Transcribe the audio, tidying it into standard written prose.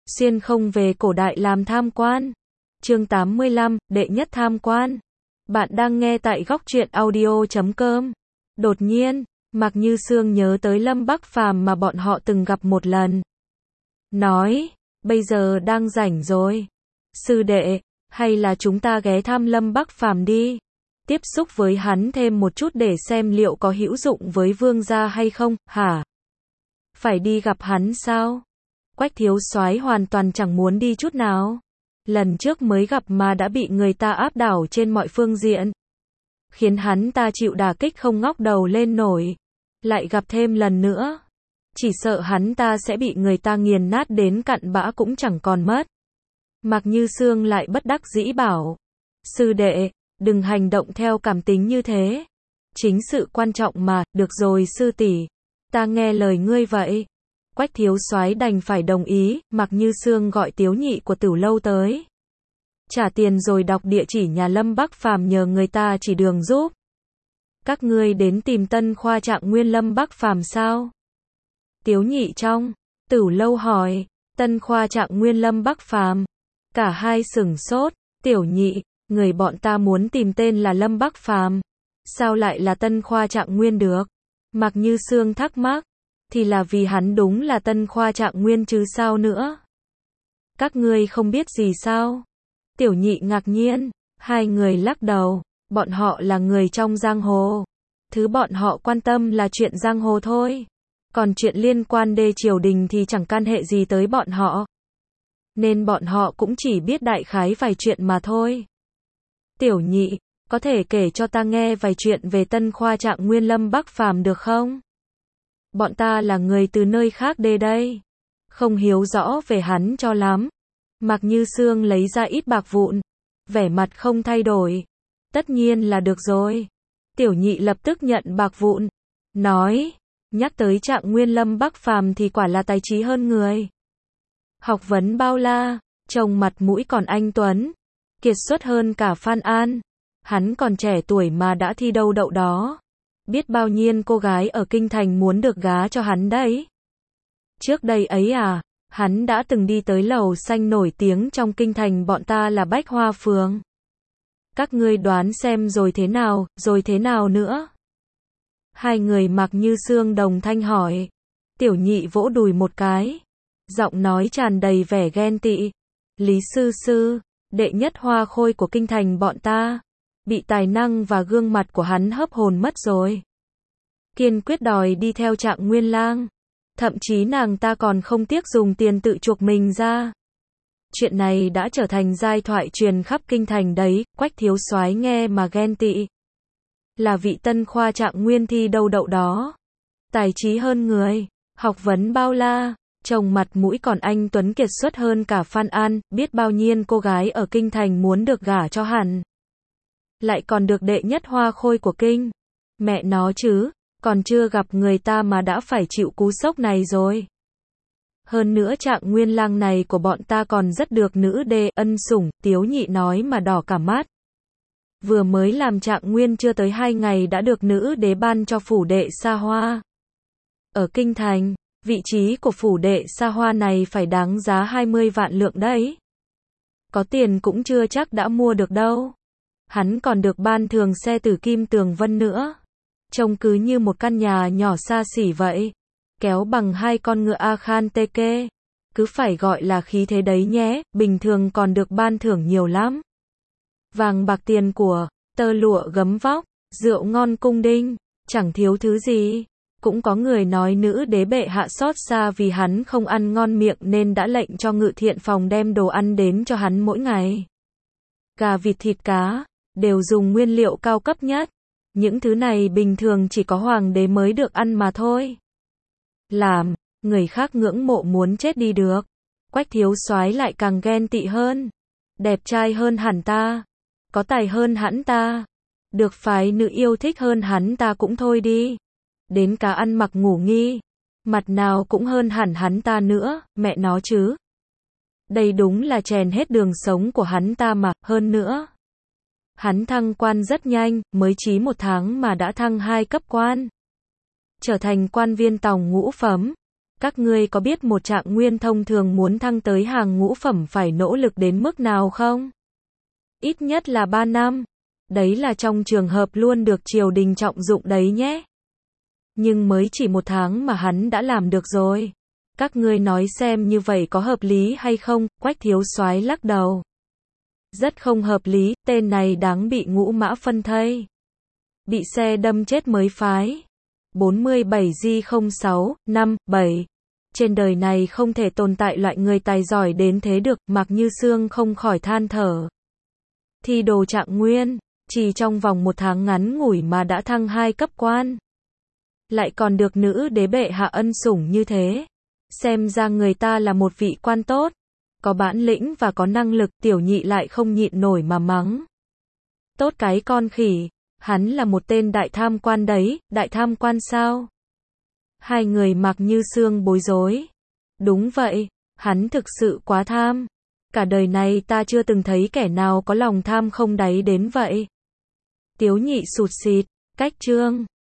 xuyên không về cổ đại làm tham quan. Chương 85, đệ nhất tham quan. Bạn đang nghe tại góc truyện audio.com. Đột nhiên, Mạc Như Sương nhớ tới Lâm Bắc Phàm mà bọn họ từng gặp một lần. Nói, bây giờ đang rảnh rồi. Sư đệ, hay là chúng ta ghé thăm Lâm Bắc Phàm đi. Tiếp xúc với hắn thêm một chút để xem liệu có hữu dụng với vương gia hay không, hả? Phải đi gặp hắn sao? Quách thiếu soái hoàn toàn chẳng muốn đi chút nào. Lần trước mới gặp mà đã bị người ta áp đảo trên mọi phương diện. Khiến hắn ta chịu đả kích không ngóc đầu lên nổi. Lại gặp thêm lần nữa. Chỉ sợ hắn ta sẽ bị người ta nghiền nát đến cặn bã cũng chẳng còn mất. Mạc Như Sương lại bất đắc dĩ bảo. Sư đệ, đừng hành động theo cảm tính như thế. Chính sự quan trọng mà, được rồi sư tỷ, ta nghe lời ngươi vậy. Quách thiếu soái đành phải đồng ý. Mạc Như Sương gọi Tiếu Nhị của Tửu Lâu tới. Trả tiền rồi đọc địa chỉ nhà Lâm Bắc Phàm nhờ người ta chỉ đường giúp. Các ngươi đến tìm Tân Khoa Trạng Nguyên Lâm Bắc Phàm sao? Tiếu Nhị trong Tửu Lâu hỏi. Tân Khoa Trạng Nguyên Lâm Bắc Phàm. Cả hai sửng sốt. Tiểu Nhị, người bọn ta muốn tìm tên là Lâm Bắc Phàm, sao lại là Tân Khoa Trạng Nguyên được? Mạc Như Sương thắc mắc. Thì là vì hắn đúng là Tân Khoa Trạng Nguyên chứ sao nữa? Các ngươi không biết gì sao? Tiểu Nhị ngạc nhiên. Hai người lắc đầu. Bọn họ là người trong giang hồ. Thứ bọn họ quan tâm là chuyện giang hồ thôi. Còn chuyện liên quan đê triều đình thì chẳng can hệ gì tới bọn họ. Nên bọn họ cũng chỉ biết đại khái vài chuyện mà thôi. Tiểu Nhị, có thể kể cho ta nghe vài chuyện về Tân Khoa Trạng Nguyên Lâm Bắc Phàm được không? Bọn ta là người từ nơi khác đây. Không hiếu rõ về hắn cho lắm. Mạc Như Sương lấy ra ít bạc vụn. Vẻ mặt không thay đổi. Tất nhiên là được rồi. Tiểu Nhị lập tức nhận bạc vụn. Nói, nhắc tới Trạng Nguyên Lâm Bắc Phàm thì quả là tài trí hơn người. Học vấn bao la, trông mặt mũi còn anh tuấn. Kiệt xuất hơn cả Phan An. Hắn còn trẻ tuổi mà đã thi đâu đậu đó. Biết bao nhiêu cô gái ở kinh thành muốn được gá cho hắn đấy. Trước đây ấy à, hắn đã từng đi tới lầu xanh nổi tiếng trong kinh thành bọn ta là Bách Hoa Phường. Các ngươi đoán xem rồi thế nào nữa? Hai người Mạc Như Sương đồng thanh hỏi. Tiểu Nhị vỗ đùi một cái. Giọng nói tràn đầy vẻ ghen tị. Lý sư, đệ nhất hoa khôi của kinh thành bọn ta. Bị tài năng và gương mặt của hắn hấp hồn mất rồi. Kiên quyết đòi đi theo Trạng Nguyên lang. Thậm chí nàng ta còn không tiếc dùng tiền tự chuộc mình ra. Chuyện này đã trở thành giai thoại truyền khắp kinh thành đấy. Quách thiếu soái nghe mà ghen tị. Là vị Tân Khoa Trạng Nguyên thi đâu đậu đó. Tài trí hơn người. Học vấn bao la. Trông mặt mũi còn anh tuấn kiệt xuất hơn cả Phan An. Biết bao nhiêu cô gái ở kinh thành muốn được gả cho hắn. Lại còn được đệ nhất hoa khôi của kinh. Mẹ nó chứ, còn chưa gặp người ta mà đã phải chịu cú sốc này rồi. Hơn nữa Trạng Nguyên lang này của bọn ta còn rất được nữ đê ân sủng. Tiếu Nhị nói mà đỏ cả mắt. Vừa mới làm Trạng Nguyên chưa tới 2 ngày đã được nữ đế ban cho phủ đệ xa hoa. Ở kinh thành, vị trí của phủ đệ xa hoa này phải đáng giá 20 vạn lượng đấy. Có tiền cũng chưa chắc đã mua được đâu. Hắn còn được ban thường xe tử kim tường vân nữa. Trông cứ như một căn nhà nhỏ xa xỉ vậy. Kéo bằng 2 con ngựa A Khan Tê Kê. Cứ phải gọi là khí thế đấy nhé, bình thường còn được ban thưởng nhiều lắm. Vàng bạc tiền của, tơ lụa gấm vóc, rượu ngon cung đinh, chẳng thiếu thứ gì. Cũng có người nói nữ đế bệ hạ xót xa vì hắn không ăn ngon miệng nên đã lệnh cho ngự thiện phòng đem đồ ăn đến cho hắn mỗi ngày. Gà vịt thịt cá, đều dùng nguyên liệu cao cấp nhất. Những thứ này bình thường chỉ có hoàng đế mới được ăn mà thôi. Làm, người khác ngưỡng mộ muốn chết đi được. Quách thiếu soái lại càng ghen tị hơn. Đẹp trai hơn hẳn ta. Có tài hơn hẳn ta. Được phái nữ yêu thích hơn hắn ta cũng thôi đi. Đến cả ăn mặc ngủ nghi. Mặt nào cũng hơn hẳn hắn ta nữa, mẹ nó chứ. Đây đúng là chèn hết đường sống của hắn ta mà, hơn nữa. Hắn thăng quan rất nhanh, mới chỉ 1 tháng mà đã thăng 2 cấp quan. Trở thành quan viên tòng ngũ phẩm. Các ngươi có biết một trạng nguyên thông thường muốn thăng tới hàng ngũ phẩm phải nỗ lực đến mức nào không? Ít nhất là 3 năm. Đấy là trong trường hợp luôn được triều đình trọng dụng đấy nhé. Nhưng mới chỉ 1 tháng mà hắn đã làm được rồi. Các ngươi nói xem như vậy có hợp lý hay không? Quách thiếu soái lắc đầu. Rất không hợp lý, tên này đáng bị ngũ mã phân thây. Bị xe đâm chết mới phái. 47G0657. Trên đời này không thể tồn tại loại người tài giỏi đến thế được, Mạc Như Sương không khỏi than thở. Thi đồ trạng nguyên, chỉ trong vòng 1 tháng ngắn ngủi mà đã thăng 2 cấp quan. Lại còn được nữ đế bệ hạ ân sủng như thế. Xem ra người ta là một vị quan tốt. Có bản lĩnh và có năng lực, tiểu nhị lại không nhịn nổi mà mắng. Tốt cái con khỉ, hắn là một tên đại tham quan đấy, đại tham quan sao? Hai người Mạc Như Sương bối rối. Đúng vậy, hắn thực sự quá tham. Cả đời này ta chưa từng thấy kẻ nào có lòng tham không đáy đến vậy. Tiếu nhị sụt sịt, cách chương.